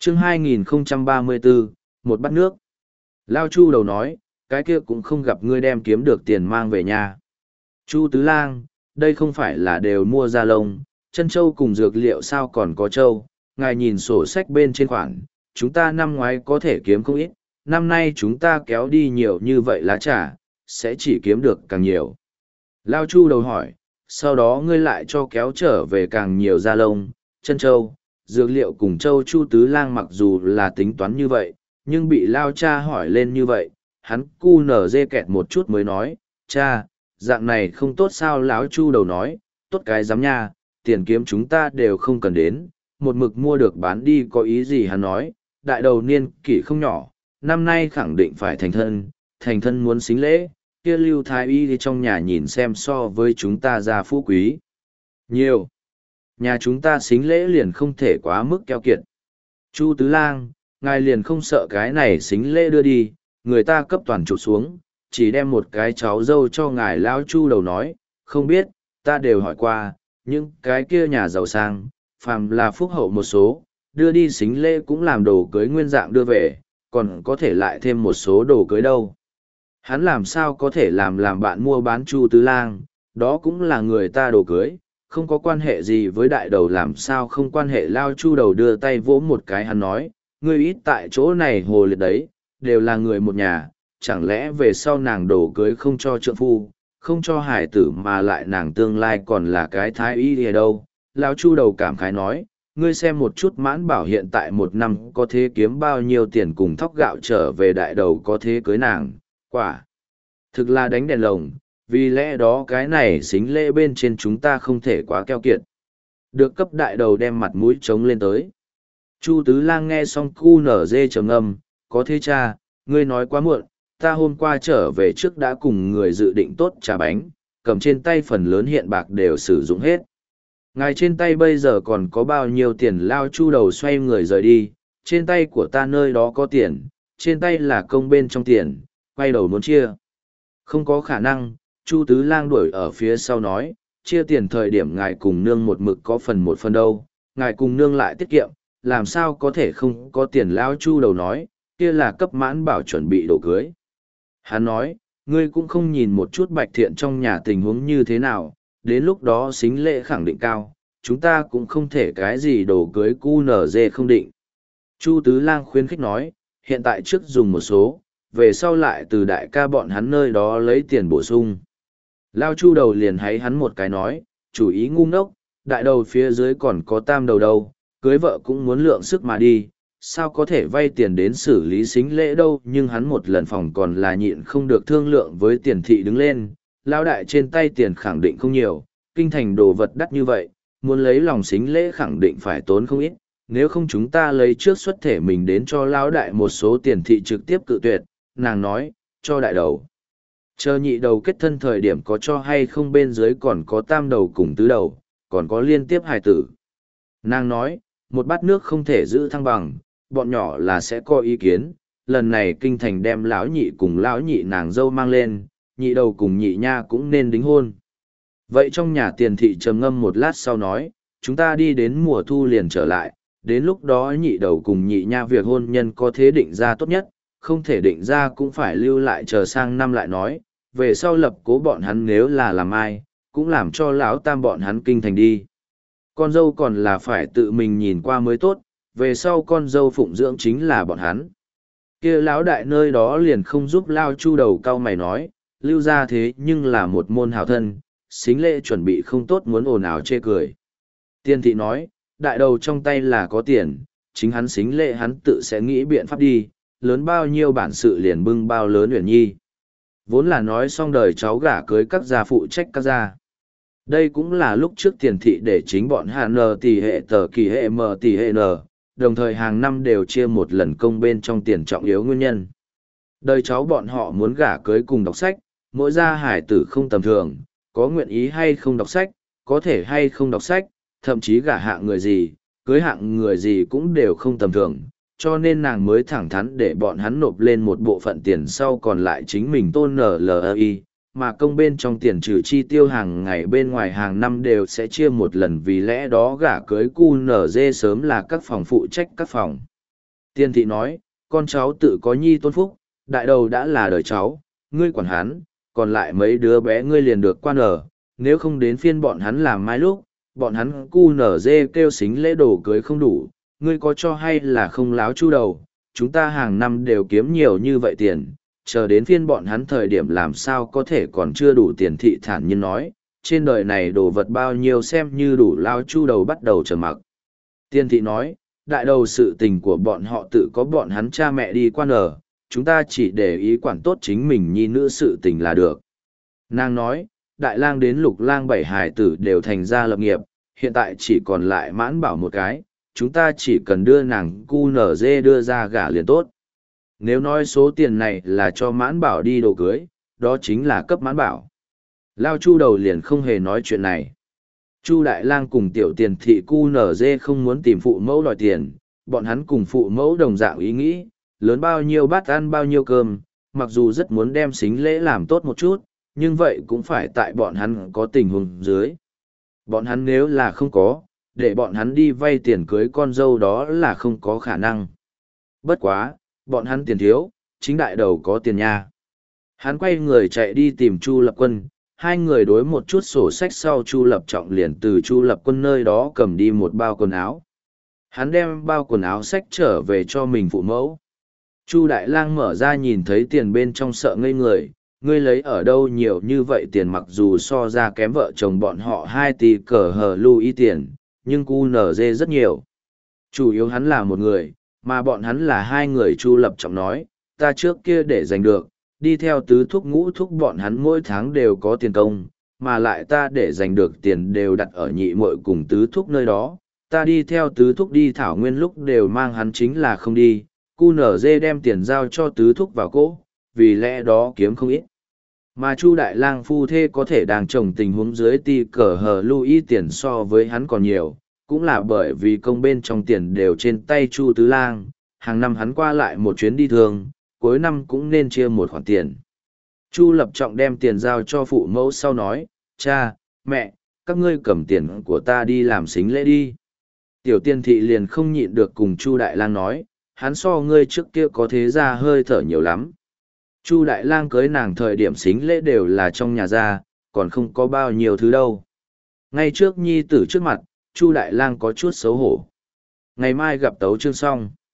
chương 2034, một bát nước. Lao Chu đầu nói, cái kia cũng không gặp ngươi đem kiếm được tiền mang về nhà. Chu Tứ Lang, đây không phải là đều mua da lông, chân châu cùng dược liệu sao còn có châu, ngài nhìn sổ sách bên trên khoản, chúng ta năm ngoái có thể kiếm không ít, năm nay chúng ta kéo đi nhiều như vậy lá trà, sẽ chỉ kiếm được càng nhiều. Lao Chu đầu hỏi, sau đó ngươi lại cho kéo trở về càng nhiều da lông, chân châu, dược liệu cùng châu. Chu Tứ Lang mặc dù là tính toán như vậy, nhưng bị Lao cha hỏi lên như vậy, hắn cu nở dê kẹt một chút mới nói, cha, dạng này không tốt sao? Lão Chu đầu nói, tốt cái giám nha, tiền kiếm chúng ta đều không cần đến, một mực mua được bán đi có ý gì? Hắn nói, đại đầu niên kỷ không nhỏ, năm nay khẳng định phải thành thân muốn xính lễ, kia Lưu Thái Y thì trong nhà nhìn xem so với chúng ta gia phú quý nhiều, nhà chúng ta xính lễ liền không thể quá mức keo kiệt. Chu Tứ Lang, ngài liền không sợ cái này xính lễ đưa đi, người ta cấp toàn chụp xuống, chỉ đem một cái cháu dâu cho ngài. Lão Chu đầu nói, không biết, ta đều hỏi qua, những cái kia nhà giàu sang, phàm là phúc hậu một số, đưa đi xính lễ cũng làm đồ cưới nguyên dạng đưa về, còn có thể lại thêm một số đồ cưới đâu. Hắn làm sao có thể làm bạn mua bán? Chu Tứ Lang, đó cũng là người ta đồ cưới, không có quan hệ gì với đại đầu. Làm sao không quan hệ? Lao Chu đầu đưa tay vỗ một cái, hắn nói, ngươi ít tại chỗ này hồ liệt đấy, đều là người một nhà, chẳng lẽ về sau nàng đồ cưới không cho trượng phu, không cho hải tử, mà lại nàng tương lai còn là cái thái y ở đâu? Lao Chu đầu cảm khái nói, ngươi xem một chút Mãn Bảo hiện tại một năm có thế kiếm bao nhiêu tiền, cùng thóc gạo trở về đại đầu có thế cưới nàng, quả thực là đánh đèn lồng. Vì lẽ đó cái này xính lễ bên trên chúng ta không thể quá keo kiệt, được cấp đại đầu đem mặt mũi trống lên tới. Chu Tứ Lang nghe xong cu nở dê trầm ngâm, có thế cha, ngươi nói quá muộn, ta hôm qua trở về trước đã cùng người dự định tốt trà bánh, cầm trên tay phần lớn hiện bạc đều sử dụng hết. Ngài trên tay bây giờ còn có bao nhiêu tiền? Lao Chu đầu xoay người rời đi, trên tay của ta nơi đó có tiền, trên tay là công bên trong tiền, quay đầu muốn chia. Không có khả năng. Chu Tứ Lang đuổi ở phía sau nói, chia tiền thời điểm ngài cùng nương một mực có một phần đâu, ngài cùng nương lại tiết kiệm, làm sao có thể không có tiền? Lão Chu đầu nói, kia là cấp Mãn Bảo chuẩn bị đồ cưới. Hắn nói, ngươi cũng không nhìn một chút Bạch Thiện trong nhà tình huống như thế nào, đến lúc đó xính lễ khẳng định cao, chúng ta cũng không thể cái gì đồ cưới cu nở dê không định. Chu Tứ Lang khuyến khích nói, hiện tại trước dùng một số, về sau lại từ đại ca bọn hắn nơi đó lấy tiền bổ sung. Lao Chu đầu liền háy hắn một cái nói, chủ ý ngu ngốc, đại đầu phía dưới còn có tam đầu đâu, cưới vợ cũng muốn lượng sức mà đi, sao có thể vay tiền đến xử lý xính lễ đâu? Nhưng hắn một lần phòng còn là nhịn không được thương lượng với Tiền thị đứng lên, Lao đại trên tay tiền khẳng định không nhiều, kinh thành đồ vật đắt như vậy, muốn lấy lòng xính lễ khẳng định phải tốn không ít, nếu không chúng ta lấy trước xuất thể mình đến cho Lao đại một số tiền. Thị trực tiếp cự tuyệt, nàng nói, cho đại đầu. Chờ nhị đầu kết thân thời điểm có cho hay không? Bên dưới còn có tam đầu cùng tứ đầu, còn có liên tiếp hài tử. Nàng nói, một bát nước không thể giữ thăng bằng, bọn nhỏ là sẽ có ý kiến. Lần này kinh thành đem lão nhị cùng lão nhị nàng dâu mang lên, nhị đầu cùng nhị nha cũng nên đính hôn. Vậy trong nhà Tiền thị trầm ngâm một lát sau nói, chúng ta đi đến mùa thu liền trở lại, đến lúc đó nhị đầu cùng nhị nha việc hôn nhân có thế định ra tốt nhất, không thể định ra cũng phải lưu lại chờ sang năm lại nói. Về sau lập cố bọn hắn nếu là làm ai, cũng làm cho lão tam bọn hắn kinh thành đi. Con dâu còn là phải tự mình nhìn qua mới tốt, về sau con dâu phụng dưỡng chính là bọn hắn. Kia lão đại nơi đó liền không giúp. Lao Chu đầu cau mày nói, lưu ra thế nhưng là một môn hào thân, xính lễ chuẩn bị không tốt muốn ồn ào chê cười. Tiền thị nói, đại đầu trong tay là có tiền, chính hắn xính lễ hắn tự sẽ nghĩ biện pháp đi, lớn bao nhiêu bản sự liền bưng bao lớn Uyển Nhi. Vốn là nói xong đời cháu gả cưới các gia phụ trách các gia. Đây cũng là lúc trước Tiền thị để chính bọn Hà N tỷ hệ tờ kỳ hệ M tỷ hệ N, đồng thời hàng năm đều chia một lần công bên trong tiền trọng yếu nguyên nhân. Đời cháu bọn họ muốn gả cưới cùng đọc sách, mỗi gia hải tử không tầm thường, có nguyện ý hay không đọc sách, có thể hay không đọc sách, thậm chí gả hạng người gì, cưới hạng người gì cũng đều không tầm thường, cho nên nàng mới thẳng thắn để bọn hắn nộp lên một bộ phận tiền, sau còn lại chính mình tôn NLI, mà công bên trong tiền trừ chi tiêu hàng ngày bên ngoài hàng năm đều sẽ chia một lần. Vì lẽ đó gả cưới QNZ sớm là các phòng phụ trách các phòng. Tiền thị nói, con cháu tự có nhi tôn phúc, đại đầu đã là đời cháu, ngươi quản hắn, còn lại mấy đứa bé ngươi liền được quan ở, nếu không đến phiên bọn hắn làm mai lúc, bọn hắn cu nở dê kêu xính lễ đồ cưới không đủ, ngươi có cho hay là không láo chu đầu, chúng ta hàng năm đều kiếm nhiều như vậy tiền, chờ đến phiên bọn hắn thời điểm làm sao có thể còn chưa đủ tiền. Thị thản nhiên nói, trên đời này đồ vật bao nhiêu xem như đủ. Lao chu đầu bắt đầu trầm mặc. Tiên thị nói, đại đầu sự tình của bọn họ tự có bọn hắn cha mẹ đi quan ở, chúng ta chỉ để ý quản tốt chính mình nhi nữ sự tình là được. Nàng nói, đại lang đến lục lang 7 hải tử đều thành ra lập nghiệp, hiện tại chỉ còn lại mãn bảo một cái, chúng ta chỉ cần đưa nàng cu nở dê đưa ra gả liền tốt. Nếu nói số tiền này là cho mãn bảo đi đồ cưới, đó chính là cấp mãn bảo. Lao chu đầu liền không hề nói chuyện này. Chu đại lang cùng tiểu tiền thị cu nở dê không muốn tìm phụ mẫu đòi tiền, bọn hắn cùng phụ mẫu đồng dạng ý nghĩ, lớn bao nhiêu bát ăn bao nhiêu cơm, mặc dù rất muốn đem xính lễ làm tốt một chút, nhưng vậy cũng phải tại bọn hắn có tình huống dưới. Bọn hắn nếu là không có, để bọn hắn đi vay tiền cưới con dâu đó là không có khả năng. Bất quá, bọn hắn tiền thiếu, chính đại đầu có tiền nha. Hắn quay người chạy đi tìm Chu Lập Quân, hai người đối một chút sổ sách sau Chu Lập Trọng liền từ Chu Lập Quân nơi đó cầm đi một bao quần áo. Hắn đem bao quần áo sách trở về cho mình phụ mẫu. Chu Đại Lang mở ra nhìn thấy tiền bên trong sợ ngây người, ngươi lấy ở đâu nhiều như vậy tiền, mặc dù so ra kém vợ chồng bọn họ 2 tỷ cờ hờ lưu ý tiền, nhưng cu nở dê rất nhiều. Chủ yếu hắn là một người, mà bọn hắn là 2 người. Chu Lập Trọng nói, ta trước kia để giành được, đi theo tứ thúc ngũ thúc bọn hắn mỗi tháng đều có tiền công, mà lại ta để giành được tiền đều đặt ở nhị muội cùng tứ thúc nơi đó, ta đi theo tứ thúc đi thảo nguyên lúc đều mang hắn chính là không đi, cu nở dê đem tiền giao cho tứ thúc vào cỗ, vì lẽ đó kiếm không ít. Mà Chu Đại Lang phu thê có thể đang trồng tình huống dưới ti cờ hờ lưu ý tiền so với hắn còn nhiều, cũng là bởi vì công bên trong tiền đều trên tay Chu Tứ Lang, hàng năm hắn qua lại một chuyến đi thường, cuối năm cũng nên chia một khoản tiền. Chu Lập Trọng đem tiền giao cho phụ mẫu sau nói, cha, mẹ, các ngươi cầm tiền của ta đi làm xính lễ đi. Tiểu Tiên thị liền không nhịn được cùng Chu Đại Lang nói, hắn so ngươi trước kia có thế ra hơi thở nhiều lắm. Chu Đại Lang cưới nàng thời điểm xính lễ đều là trong nhà ra, còn không có bao nhiêu thứ đâu. Ngay trước nhi tử trước mặt, Chu Đại Lang có chút xấu hổ. Ngày mai gặp Tấu Chương xong.